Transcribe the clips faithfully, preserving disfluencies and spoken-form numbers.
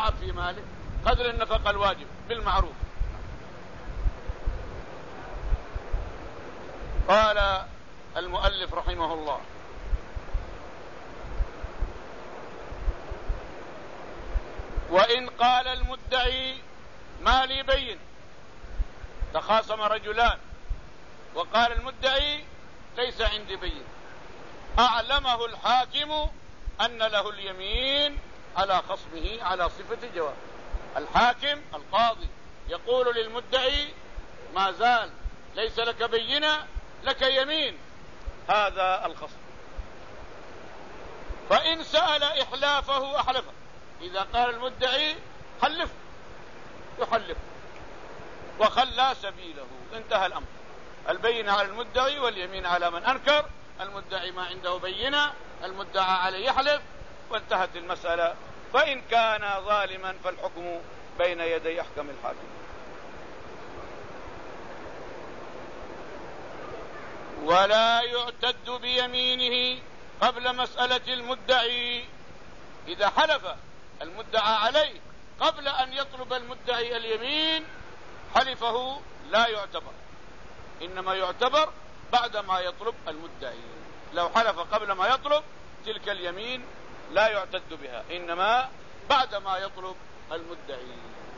يضاعف في ماله قدر النفقة الواجب بالمعروف. قال المؤلف رحمه الله: وإن قال المدعي ما لي بين. تخاصم رجلان وقال المدعي ليس عندي بين، أعلمه الحاكم أن له اليمين على خصمه على صفة جواب. الحاكم القاضي يقول للمدعي ما زال ليس لك بينة، لك يمين، هذا الخصم. فإن سأل إحلافه أحلفه. إذا قال المدعي حلف يحلف وخلى سبيله، انتهى الأمر. البينة على المدعي واليمين على من أنكر. المدعي ما عنده بينة، المدعى عليه يحلف، وانتهت المسألة. فإن كان ظالما فالحكم بين يدي أحكم الحاكم. ولا يعتد بيمينه قبل مسألة المدعي. إذا حلف المدعى عليه قبل أن يطلب المدعي اليمين حلفه لا يعتبر، إنما يعتبر بعد ما يطلب المدعي. لو حلف قبل ما يطلب تلك اليمين لا يعتد بها، إنما بعد ما يطلب المدعي.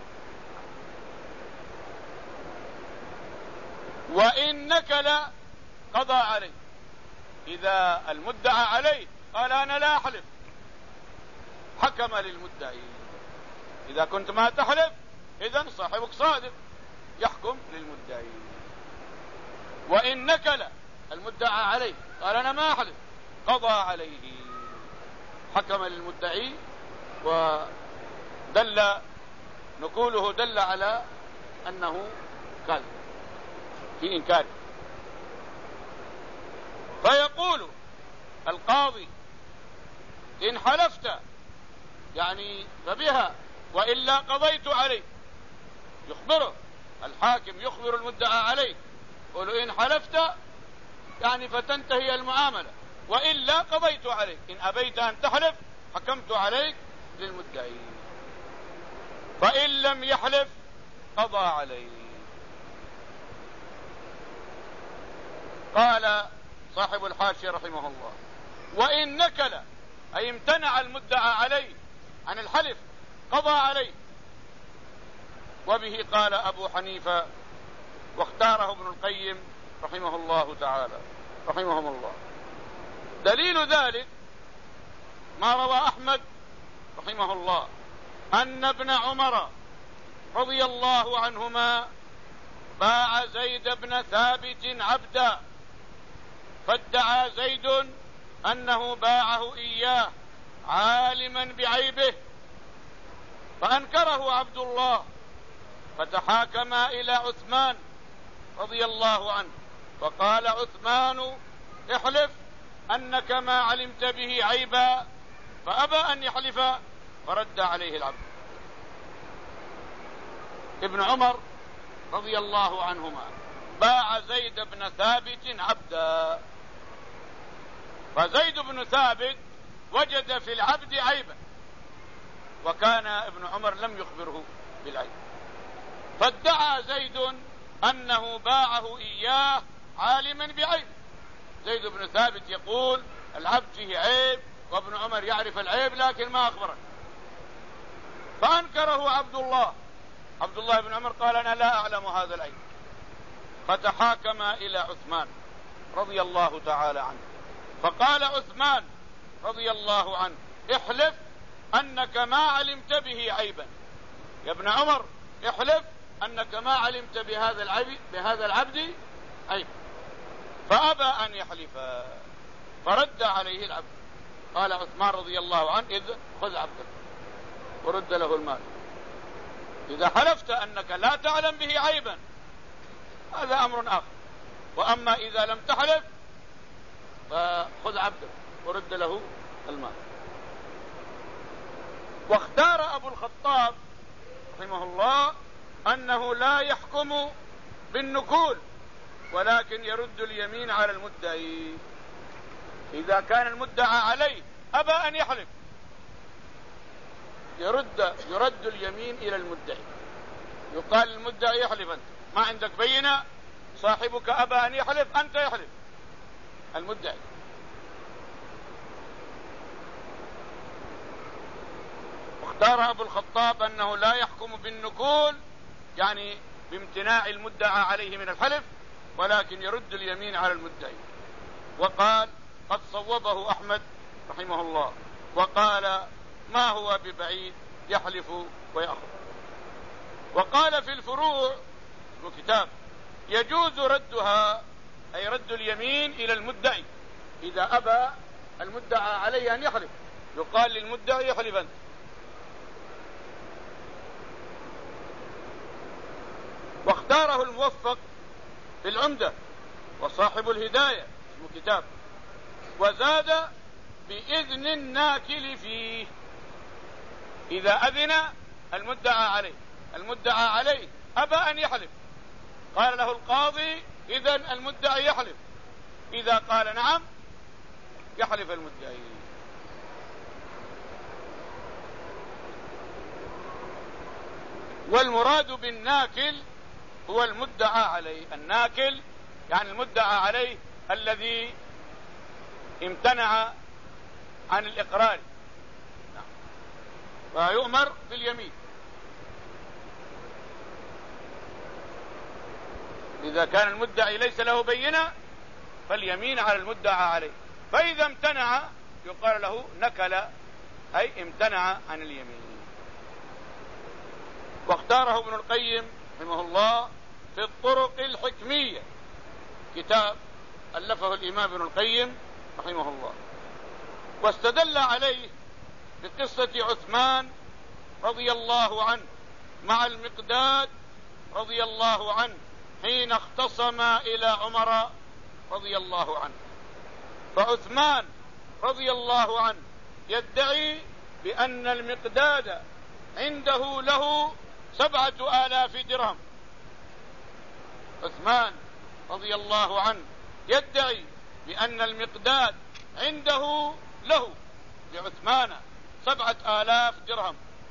وإن نكل قضى عليه. إذا المدعى عليه قال أنا لا أحلف حكم للمدعي. إذا كنت ما تحلف إذن صاحبك صادق، يحكم للمدعي. وإن نكل المدعى عليه قال أنا ما أحلف قضى عليه، حكم للمدعي، ودل نقوله دل على أنه كاذب في إنكاره. فيقول القاضي إن حلفت يعني فبها وإلا قضيت عليه. يخبره الحاكم، يخبر المدعى عليه، يقول إن حلفت يعني فتنتهي المعاملة، وإلا قضيت عليك. إن أبيت أن تحلف حكمت عليك للمدعي. فإن لم يحلف قضى عليه. قال صاحب الحاشية رحمه الله: وإن نكل أي امتنع المدعى عليه عن الحلف قضى عليه. وبه قال أبو حنيفة واختاره ابن القيم رحمه الله تعالى رحمهم الله. دليل ذلك ما روى أحمد رحمه الله أن ابن عمر رضي الله عنهما باع زيد بن ثابت عبدا، فادعى زيد أنه باعه إياه عالما بعيبه، فأنكره عبد الله، فتحاكما إلى عثمان رضي الله عنه، فقال عثمان احلف أنك ما علمت به عيبا، فأبى أن يحلف فرد عليه العبد. ابن عمر رضي الله عنهما باع زيد بن ثابت عبدا، فزيد بن ثابت وجد في العبد عيبا، وكان ابن عمر لم يخبره بالعيب، فادعى زيد أنه باعه إياه عالما بعيب. زيد بن ثابت يقول العبد فيه عيب وابن عمر يعرف العيب لكن ما أخبره، فأنكره عبد الله. عبد الله بن عمر قال أنا لا أعلم هذا العيب، فتحاكم إلى عثمان رضي الله تعالى عنه، فقال عثمان رضي الله عنه احلف أنك ما علمت به عيبا. يا ابن عمر احلف أنك ما علمت بهذا العبد بهذا العبد عيب، فأبى أن يحلف فرد عليه العبد. قال عثمان رضي الله عنه إذ خذ عبدك ورد له المال. إذا حلفت أنك لا تعلم به عيبا هذا أمر آخر، وأما إذا لم تحلف فخذ عبدك ورد له المال. واختار أبو الخطاب رحمه الله أنه لا يحكم بالنكول ولكن يرد اليمين على المدعي. إذا كان المدعى عليه أبى أن يحلف يرد يرد اليمين إلى المدعي. يقال للمدعي احلف أنت، ما عندك بينة، صاحبك أبى أن يحلف، أنت يحلف المدعي. واختار أبو الخطاب أنه لا يحكم بالنكول، يعني بامتناع المدعى عليه من الحلف، ولكن يرد اليمين على المدعي. وقال قد صوبه أحمد رحمه الله، وقال ما هو ببعيد يحلف ويأخذ. وقال في الفروع كتاب يجوز ردها، أي رد اليمين إلى المدعي إذا أبى المدعى عليه أن يحلف، يقال للمدعي يحلف أنت. واختاره الموفق في العمدة وصاحب الهداية اسمه كتاب، وزاد بإذن الناكل فيه، إذا أذن المدعى عليه، المدعى عليه أبى أن يحلف، قال له القاضي إذن المدعي يحلف، إذا قال نعم يحلف المدعي. والمراد بالناكل هو المدعى عليه، الناكل يعني المدعى عليه الذي امتنع عن الإقرار، فيؤمر باليمين. إذا كان المدعي ليس له بينة فاليمين على المدعى عليه، فإذا امتنع يقال له نكل، أي امتنع عن اليمين. واختاره ابن القيم رحمه الله في الطرق الحكمية، كتاب ألفه الإمام ابن القيم رحمه الله، واستدل عليه بقصة عثمان رضي الله عنه مع المقداد رضي الله عنه حين اختصما إلى عمر رضي الله عنه. فعثمان رضي الله عنه يدعي بأن المقداد عنده له سبعة آلاف درهم. عثمان رضي الله عنه يدعي بأن المقداد عنده له لعثمان سبعة آلاف درهم،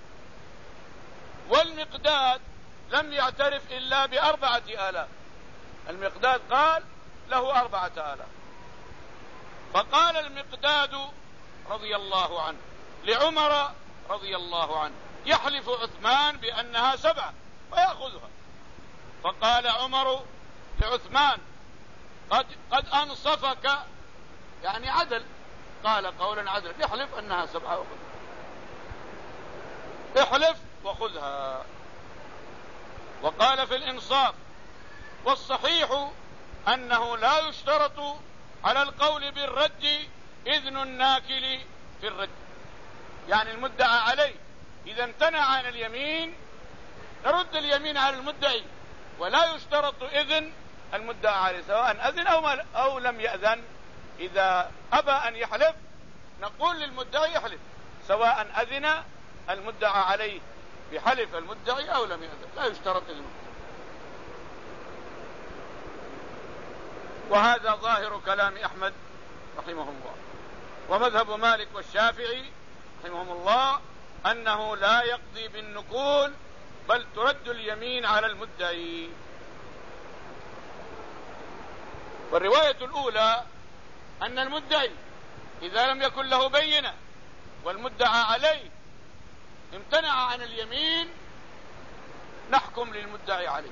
والمقداد لم يعترف إلا بأربعة آلاف. المقداد قال له أربعة آلاف، فقال المقداد رضي الله عنه لعمر رضي الله عنه يحلف عثمان بأنها سبعة ويأخذها، فقال عمر لعثمان قد, قد أنصفك، يعني عدل، قال قولا عدل، يحلف أنها سبعة وخذها، احلف وخذها. وقال في الإنصاف والصحيح أنه لا يشترط على القول بالرد إذن الناكل في الرد، يعني المدعى عليه إذا امتنع عن اليمين نرد اليمين على المدعي، ولا يشترط إذن المدعى عليه سواء أذن أو, أو لم يأذن. إذا أبى أن يحلف نقول للمدعي يحلف، سواء أذن المدعى عليه بحلف المدعي أو لم يأذن، لا يشترط إذنه. وهذا ظاهر كلام أحمد رحمه الله، ومذهب مالك والشافعي رحمهم الله أنه لا يقضي بالنكول بل ترد اليمين على المدعي. والرواية الأولى أن المدعي إذا لم يكن له بينة والمدعى عليه امتنع عن اليمين نحكم للمدعي عليه.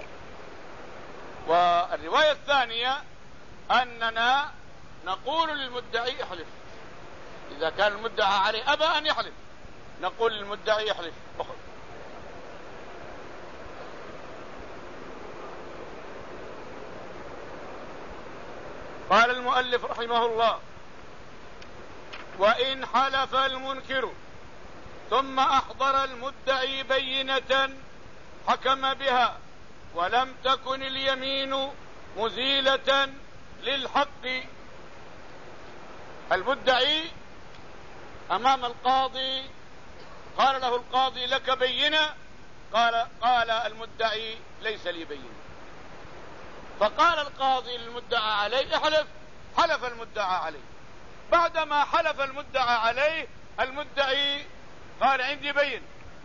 والرواية الثانية أننا نقول للمدعي احلف، إذا كان المدعى عليه أبى أن يحلف نقول للمدعي احلف أخذ. قال المؤلف رحمه الله وإن حلف المنكر ثم أحضر المدعي بينة حكم بها ولم تكن اليمين مزيلة للحق، المدعي أمام القاضي قال له القاضي لك بينة، قال قال المدعي ليس لي بينة، فقال القاضي للمدعى عليه احلف، حلف المدعى عليه. بعدما حلف المدعى عليه المدعي قال عندي بين،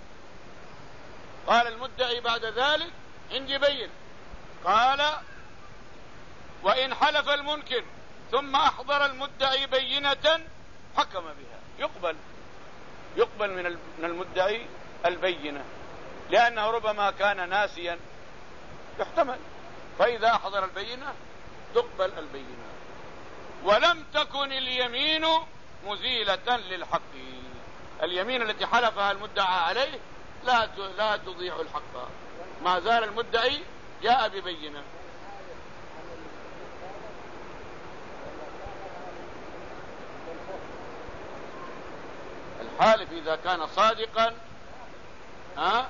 قال المدعي بعد ذلك عندي بين، قال وإن حلف المنكر ثم أحضر المدعي بينة حكم بها، يقبل يقبل من المدعي البينة، لأنه ربما كان ناسيا يحتمل، فإذا أحضر البينة تقبل البينة. ولم تكن اليمين مزيلة للحق، اليمين التي حلفها المدعى عليه لا لا تضيع الحق، ما زال المدعي جاء ببينة. الحالف إذا كان صادقا ها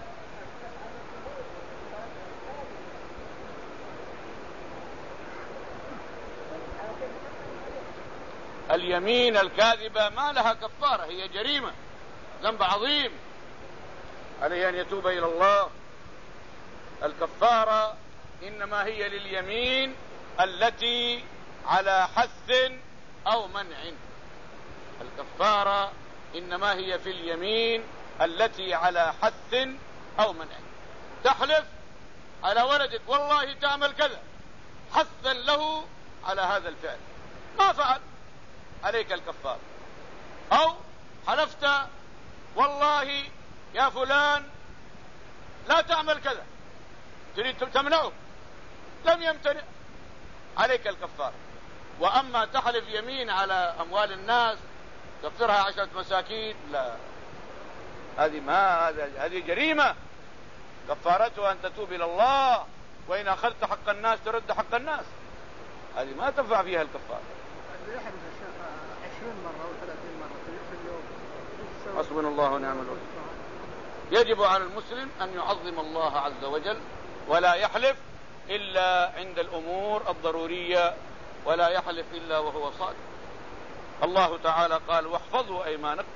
اليمين الكاذبة ما لها كفارة، هي جريمة، ذنب عظيم، عليه أن يتوب إلى الله. الكفارة إنما هي لليمين التي على حث أو منع، الكفارة إنما هي في اليمين التي على حث أو منع. تحلف على ولدك والله تعمل كذا حثا له على هذا الفعل، ما فعل، عليك الكفارة. أو حلفت والله يا فلان لا تعمل كذا، تريد تمنعه، لم يمتنع، عليك الكفارة. وأما تحلف يمين على أموال الناس تكفرها عشرة مساكين، لا، هذه ما هذه جريمة، كفارتها أن تتوب إلى الله، وإن أخذت حق الناس ترد حق الناس، هذه ما تنفع فيها الكفارة. يحلف الشيخ عشرين مرة أو ثلاثين مرة في اليوم، حسبنا الله ونعم الوكيل. يجب على المسلم أن يعظم الله عز وجل، ولا يحلف إلا عند الأمور الضرورية، ولا يحلف إلا وهو صادق. الله تعالى قال واحفظوا أيمانكم.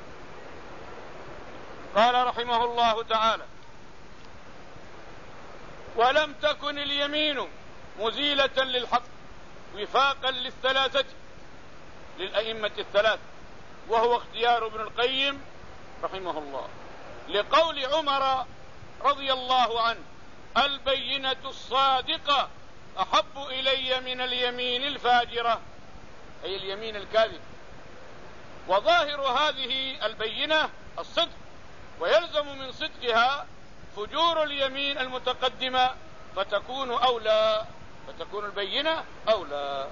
قال رحمه الله تعالى ولم تكن اليمين مزيلة للحق وفاقا للثلاثة، للأئمة الثلاث، وهو اختيار ابن القيم رحمه الله، لقول عمر رضي الله عنه البينة الصادقة أحب إلي من اليمين الفاجرة، أي اليمين الكاذب. وظاهر هذه البينة الصدق، ويلزم من صدقها فجور اليمين المتقدمة، فتكون أولى، فتكون البينة أولى.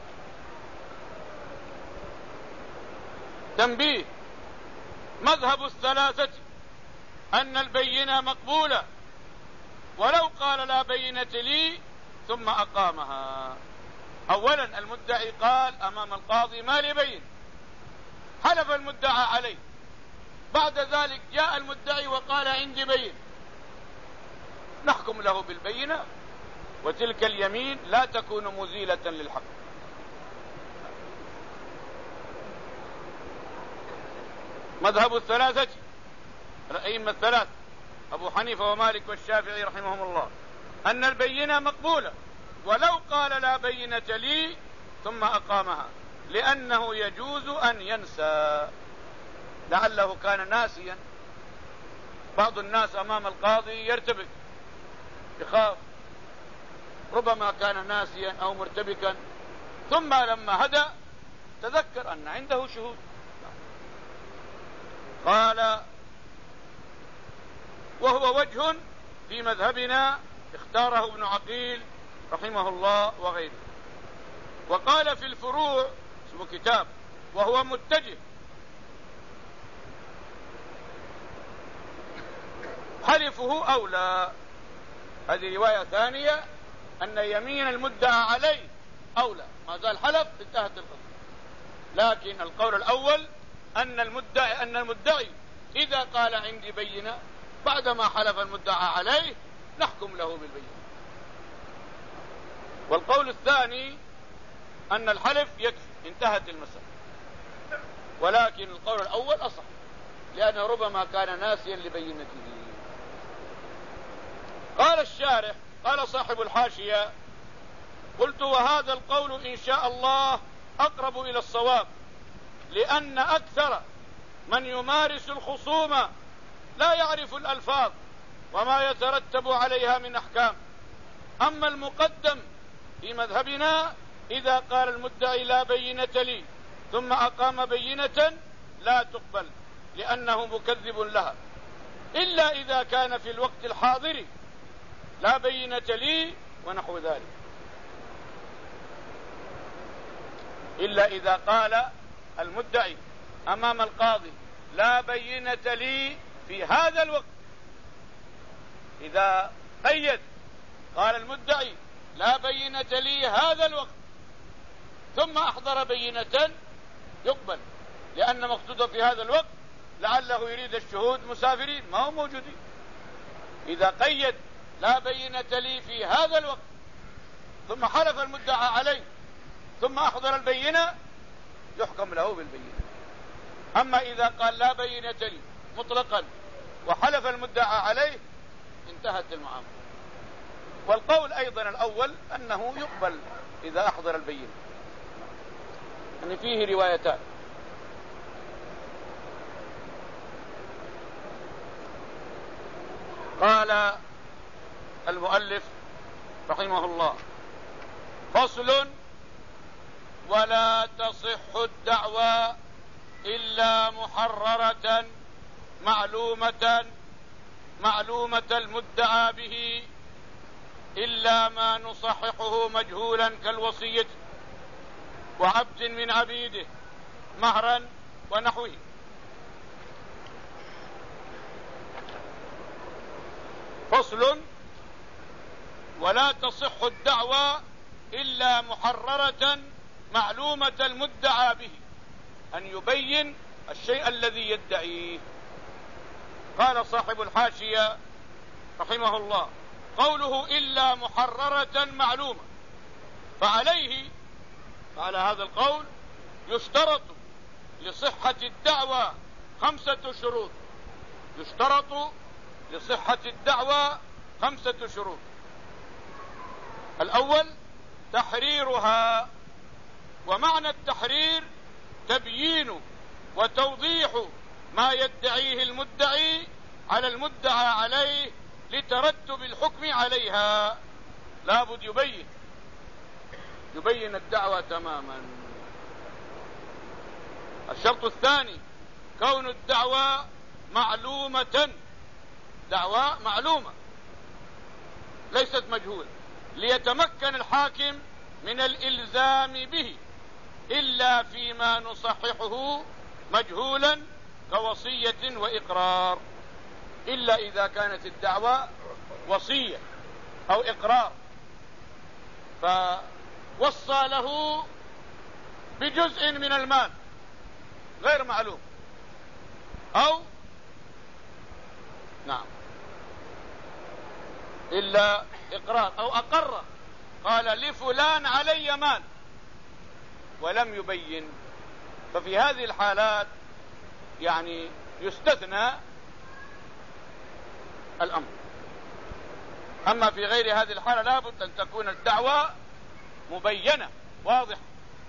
تنبيه: مذهب الثلاثة أن البينة مقبولة ولو قال لا بينة لي ثم أقامها. أولا المدعي قال أمام القاضي ما لي بين، حلف المدعى عليه، بعد ذلك جاء المدعي وقال عندي بين، نحكم له بالبينة، وتلك اليمين لا تكون مزيلة للحق. مذهب الثلاثة الأئمة الثلاث أبو حنيفة ومالك والشافعي رحمهم الله أن البينة مقبولة ولو قال لا بينة لي ثم أقامها، لأنه يجوز أن ينسى، لعله كان ناسيا. بعض الناس أمام القاضي يرتبك، يخاف، ربما كان ناسيا أو مرتبكا، ثم لما هدى تذكر أن عنده شهود. قال وهو وجه في مذهبنا اختاره ابن عقيل رحمه الله وغيره. وقال في الفروع، اسمه كتاب، وهو متجه، حلفه أولى. هذه رواية ثانية أن يمين المدعى عليه أولى، ما زال حلف انتهت القصة. لكن القول الأول أن المدعي أن المدعي إذا قال عندي بينة بعدما حلف المدعى عليه نحكم له بالبينة. والقول الثاني أن الحلف يكفي، انتهت المسألة. ولكن القول الأول أصح، لأنه ربما كان ناسيا لبينته. قال الشارح، قال صاحب الحاشية: قلت وهذا القول إن شاء الله أقرب إلى الصواب، لأن أكثر من يمارس الخصومة لا يعرف الألفاظ وما يترتب عليها من أحكام. أما المقدم في مذهبنا إذا قال المدعي لا بينة لي ثم أقام بينة لا تقبل لأنه مكذب لها، إلا إذا كان في الوقت الحاضر لا بينة لي ونحو ذلك، إلا إذا قال المدعي أمام القاضي لا بينة لي في هذا الوقت. إذا قيد قال المدعي لا بينة لي هذا الوقت ثم أحضر بينة يقبل، لأن مقصوده في هذا الوقت لعله يريد الشهود مسافرين ما هم موجودين. إذا قيد لا بينة لي في هذا الوقت ثم حلف المدعى عليه ثم أحضر البينة يحكم له بالبينة. أما إذا قال لا بينة لي مطلقا وحلف المدعى عليه انتهت المعاملة. والقول أيضا الأول أنه يقبل إذا أحضر البينة، يعني فيه روايتان. قال المؤلف رحمه الله فصل: ولا تصح الدعوى إلا محررة معلومة معلومة المدعى به، إلا ما نصححه مجهولا كالوصية وعبد من عبيده مهرا ونحوه. فصل: ولا تصح الدعوى إلا محررة معلومة المدعى به، أن يبين الشيء الذي يدعيه. قال صاحب الحاشية رحمه الله: قوله إلا محررة معلومة، فعليه على هذا القول يشترط لصحة الدعوى خمسة شروط. يشترط لصحة الدعوى خمسة شروط. الأول تحريرها، ومعنى التحرير تبيين وتوضيح ما يدعيه المدعي على المدعى عليه لترتب الحكم عليها. لابد يبين يبين الدعوى تماما. الشرط الثاني كون الدعوى معلومة، دعوى معلومة ليست مجهولة، ليتمكن الحاكم من الإلزام به، إلا فيما نصححه مجهولا كوصية وإقرار. إلا إذا كانت الدعوى وصية أو إقرار فوصى له بجزء من المال غير معلوم، أو نعم إلا إقرار أو أقر قال لفلان علي مال ولم يبين، ففي هذه الحالات يعني يستثنى الأمر. أما في غير هذه الحالة لابد أن تكون الدعوة مبينة واضحة.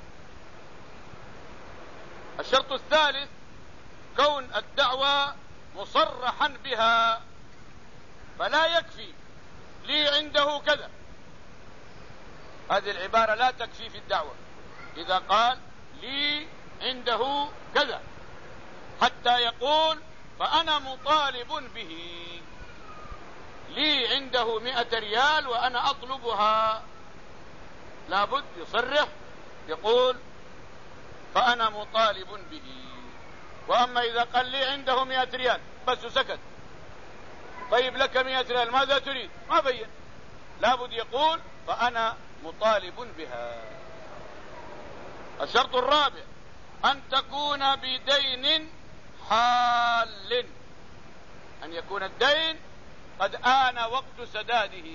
الشرط الثالث كون الدعوة مصرحا بها، فلا يكفي لي عنده كذا، هذه العبارة لا تكفي في الدعوة. إذا قال لي عنده كذا حتى يقول فأنا مطالب به، لي عنده مئة ريال وأنا أطلبها، لابد يصرح يقول فأنا مطالب به. وأما إذا قال لي عنده مئة ريال بس سكت، طيب لك مئة ريال ماذا تريد؟ ما بين، لابد يقول فأنا مطالب بها. الشرط الرابع أن تكون بدين حال، أن يكون الدين قد آن وقت سداده.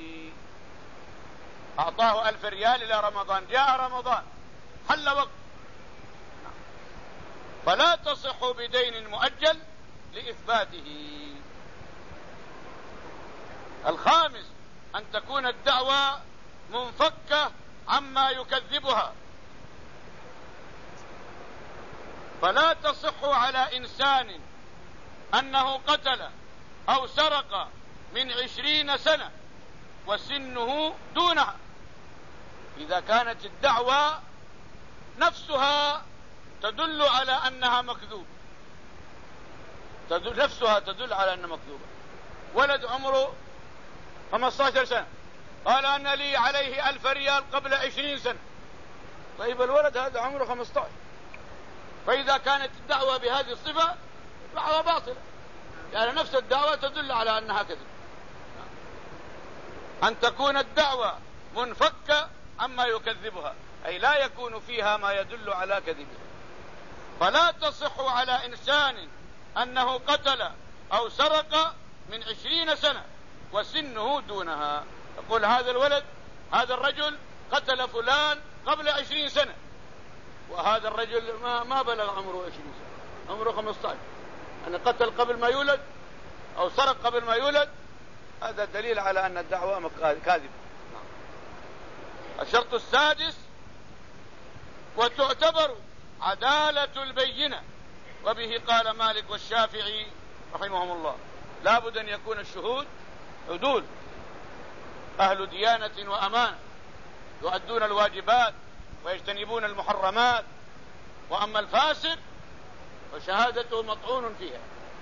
أعطاه ألف ريال إلى رمضان، جاء رمضان حل وقت، فلا تصح بدين مؤجل لإثباته. الخامس أن تكون الدعوى منفكة عما يكذبها، فلا تصح على إنسان أنه قتل أو سرق من عشرين سنة وسنه دونها، إذا كانت الدعوة نفسها تدل على أنها مكذوب، تدل نفسها تدل على أنها مكذوبة. ولد عمره خمسة عشر سنة قال أن لي عليه ألف ريال قبل عشرين سنة، طيب الولد هذا عمره خمسة عشر، فإذا كانت الدعوة بهذه الصفة دعوة باطلة، يعني نفس الدعوة تدل على أنها كذب. أن تكون الدعوة منفكة عما يكذبها، أي لا يكون فيها ما يدل على كذبها. فلا تصح على إنسان أنه قتل أو سرق من عشرين سنة وسنه دونها، يقول هذا الولد هذا الرجل قتل فلان قبل عشرين سنة، وهذا الرجل ما, ما بلغ عمره عشرين سنة، عمره خمسة عشر، أن قتل قبل ما يولد أو سرق قبل ما يولد، هذا دليل على أن الدعوة كاذبة. الشرط السادس: وتعتبر عدالة البينة، وبه قال مالك والشافعي رحمهم الله، لا بد أن يكون الشهود عدول أهل ديانة وأمانة يؤدون الواجبات ويجتنبون المحرمات، وأما الفاسق فشهادته مطعون فيها.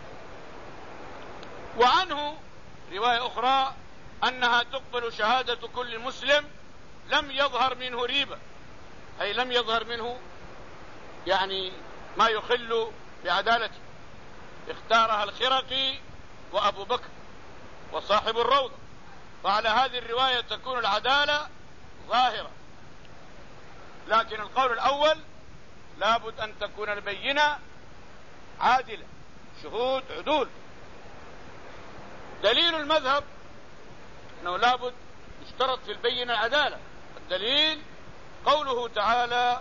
وعنه رواية أخرى أنها تقبل شهادة كل مسلم لم يظهر منه ريبة، أي لم يظهر منه يعني ما يخل بعدالته، اختارها الخرقي وأبو بكر وصاحب الروضة، فعلى هذه الرواية تكون العدالة ظاهرة. لكن القول الأول لابد أن تكون البينة عادلة، شهود عدول. دليل المذهب أنه لابد يشترط في البينة العدالة، الدليل قوله تعالى: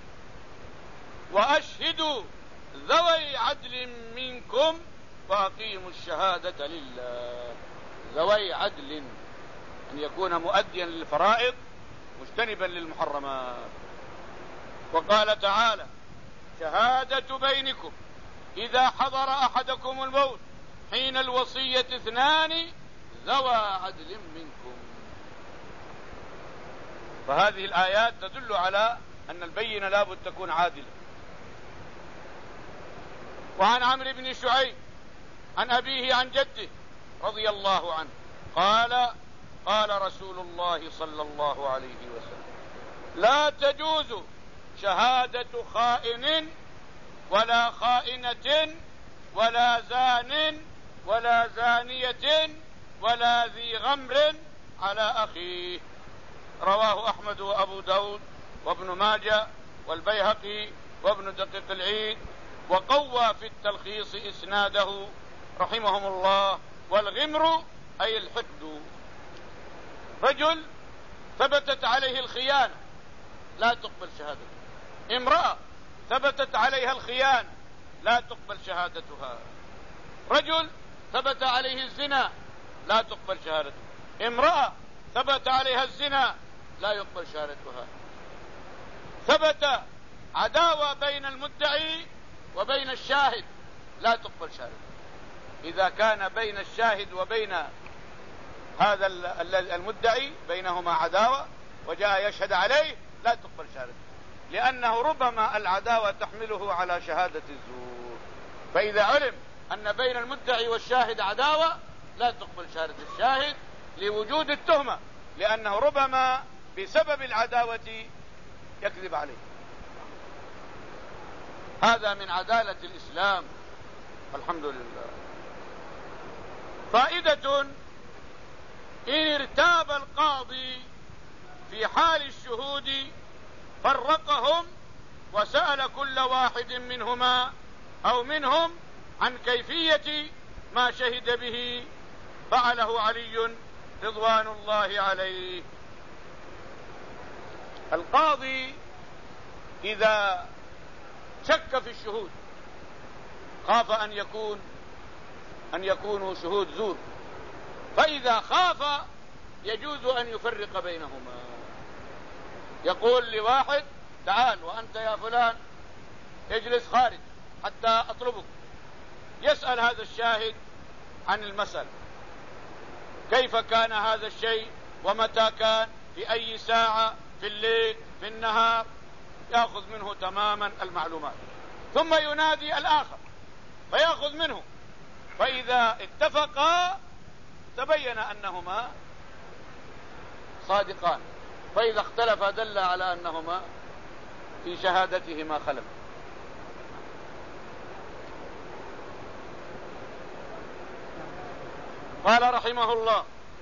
وأشهدوا ذوي عدل منكم وأقيموا الشهادة لله. ذوي عدل، أن يكون مؤديا للفرائض مجتنبا للمحرمات. وقال تعالى: شهادة بينكم إذا حضر أحدكم الموت حين الوصية اثنان ذوى عدل منكم. فهذه الآيات تدل على أن البينة لابد تكون عادلة. وعن عمرو بن شعيب عن أبيه عن جده رضي الله عنه قال: قال رسول الله صلى الله عليه وسلم: لا تجوز شهادة خائن ولا خائنة ولا زان ولا زانية ولا ذي غمر على أخيه. رواه أحمد وأبو داود وابن ماجه والبيهقي وابن دقيق العيد، وقوى في التلخيص إسناده رحمهم الله. والغمر أي الحقد. رجل ثبتت عليه الخيانة لا تقبل شهادته، امرأة ثبتت عليها الخيانة لا تقبل شهادتها، رجل ثبت عليه الزنا لا تقبل شهادته، امرأة ثبت عليها الزنا لا يقبل شهادتها، ثبت عداوة بين المدعي وبين الشاهد لا تقبل شهادته. إذا كان بين الشاهد وبين هذا المدعي بينهما عداوة وجاء يشهد عليه لا تقبل شهادته، لأنه ربما العداوة تحمله على شهادة الزور. فإذا علم أن بين المدعي والشاهد عداوة لا تقبل شهادة الشاهد لوجود التهمة، لأنه ربما بسبب العداوة يكذب عليه. هذا من عدالة الإسلام، الحمد لله. فائدة: إن ارتاب القاضي في حال الشهود فرقهم وسأل كل واحد منهما أو منهم عن كيفية ما شهد به فعله علي رضوان الله عليه. القاضي إذا شك في الشهود خاف أن يكون أن يكونوا شهود زور، فإذا خاف يجوز أن يفرق بينهما، يقول لواحد: تعال وأنت يا فلان اجلس خارج حتى أطلبك. يسأل هذا الشاهد عن المسألة، كيف كان هذا الشيء ومتى كان، في أي ساعة، في الليل، في النهار، يأخذ منه تماما المعلومات. ثم ينادي الآخر فيأخذ منه، فإذا اتفقا تبين أنهما صادقان، فإذا اختلفا دل على أنهما في شهادتهما خلل. قال رحمه الله: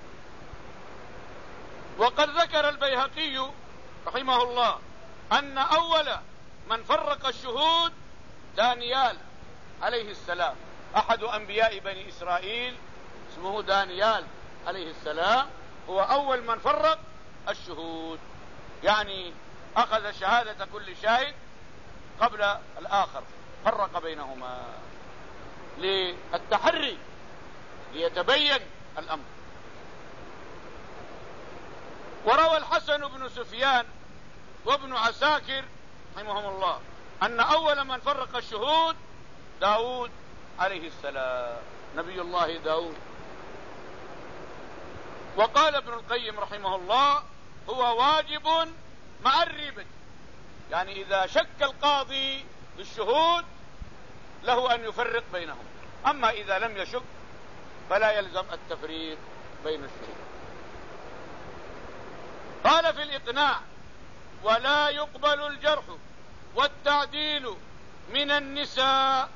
وقد ذكر البيهقي رحمه الله أن أول من فرق الشهود دانيال عليه السلام، أحد أنبياء بني إسرائيل اسمه دانيال عليه السلام، هو أول من فرق الشهود، يعني أخذ شهادة كل شاهد قبل الآخر، فرق بينهما للتحري ليتبين الأمر. وروى الحسن بن سفيان وابن عساكر رحمهم الله أن أول من فرق الشهود داود عليه السلام، نبي الله داود. وقال ابن القيم رحمه الله: هو واجب مع الريبة، يعني إذا شك القاضي بالشهود له أن يفرق بينهم، أما إذا لم يشك فلا يلزم التفريق بين الشهود. قال في الإقناع: ولا يقبل الجرح والتعديل من النساء.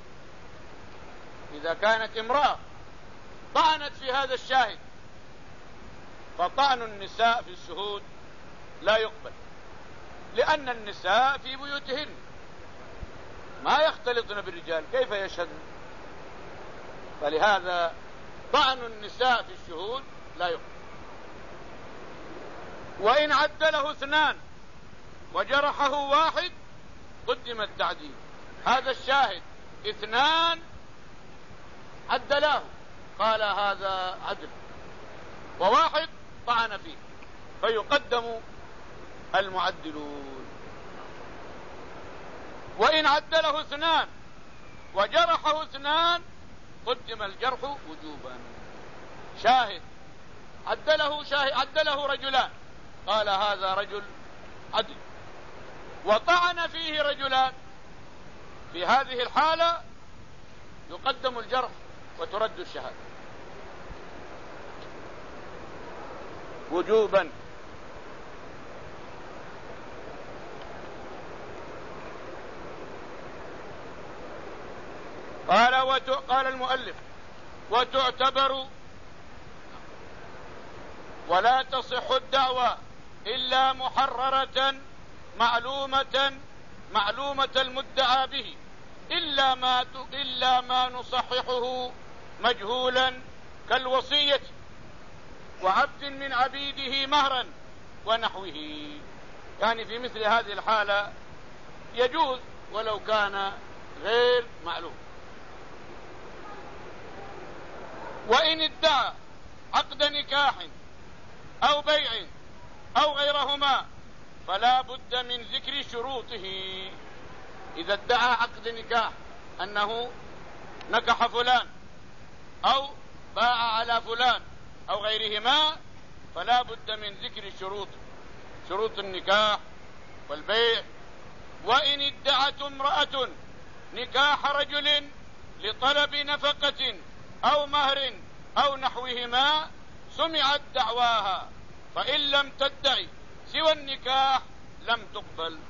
إذا كانت امرأة طعنت في هذا الشاهد فطعن النساء في الشهود لا يقبل، لأن النساء في بيوتهن ما يختلطن بالرجال، كيف يشهدن؟ فلهذا طعن النساء في الشهود لا يقبل. وإن عدله اثنان وجرحه واحد قدم التعديل. هذا الشاهد اثنان عدلاه قال هذا عدل، وواحد طعن فيه فيقدم المعدلون. وإن عدله اثنان وجرحه اثنان قدم الجرح وجوبا. شاهد عدله شاهد عدله رجلان قال هذا رجل عدل، وطعن فيه رجلان، في هذه الحالة يقدم الجرح وترد الشهادة وجوبا. قال وت... قال المؤلف: وتعتبر ولا تصح الدعوى إلا محررة معلومة معلومة المدعى به، إلا ما إلا ما نصححه مجهولا كالوصية وعبد من عبيده مهرا ونحوه. يعني في مثل هذه الحالة يجوز ولو كان غير معلوم. وإن ادعى عقد نكاح أو بيع أو غيرهما فلا بد من ذكر شروطه. إذا ادعى عقد نكاح أنه نكح فلان أو باع على فلان أو غيرهما فلا بد من ذكر شروط شروط النكاح والبيع. وإن ادعت امرأة نكاح رجل لطلب نفقة أو مهر أو نحوهما سمعت دعواها، فإن لم تدعي سوى النكاح لم تقبل.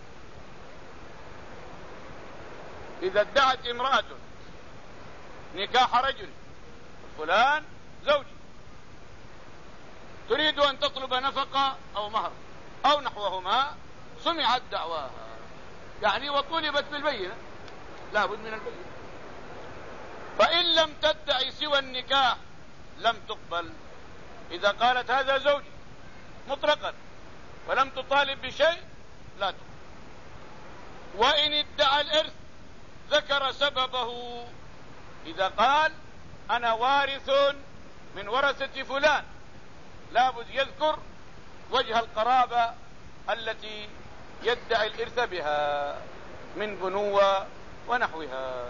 إذا ادعت امرأة نكاح رجل، فلان زوجي، تريد أن تطلب نفقة أو مهر أو نحوهما، سمعت دعواها، يعني وطلبت بالبينة، لا بد من البينة. فإن لم تدعي سوى النكاح لم تقبل. إذا قالت هذا زوجي مطلقا ولم تطالب بشيء لا تقبل. وإن ادعى الإرث ذكر سببه. إذا قال أنا وارث من ورثة فلان لابد يذكر وجه القرابة التي يدعي الإرث بها. من بنوة ونحوها.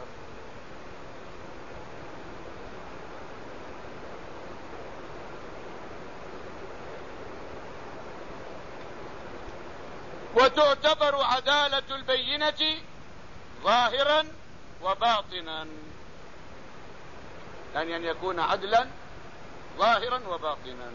وتعتبر عدالة البينة ظاهرا وباطنا، يعني أن يكون عدلا ظاهرا وباطنا.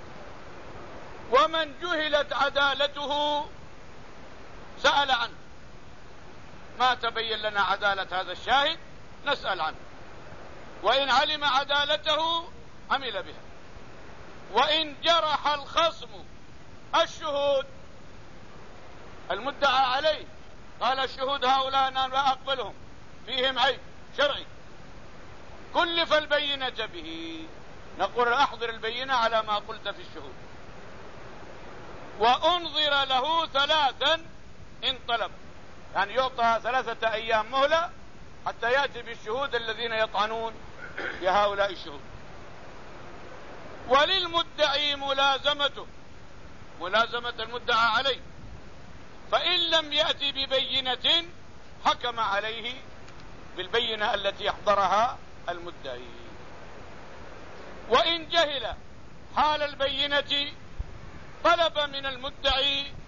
ومن جهلت عدالته سأل عنه، ما تبين لنا عدالة هذا الشاهد نسأل عنه، وإن علم عدالته عمل بها. وإن جرح الخصم الشهود المدعى عليه، قال الشهود هؤلاء أنا لا أقبلهم فيهم عيب شرعي، كلف البينة به، نقول أحضر البينة على ما قلت في الشهود، وأنظر له ثلاثا إن طلب، يعني يعطى ثلاثة أيام مهلة حتى يأتي بالشهود الذين يطعنون بهؤلاء الشهود. وللمدعي ملازمته، ملازمة المدعى عليه، فإن لم يأتي ببينة حكم عليه بالبينة التي يحضرها المدعي. وإن جهل حال البينة طلب من المدعي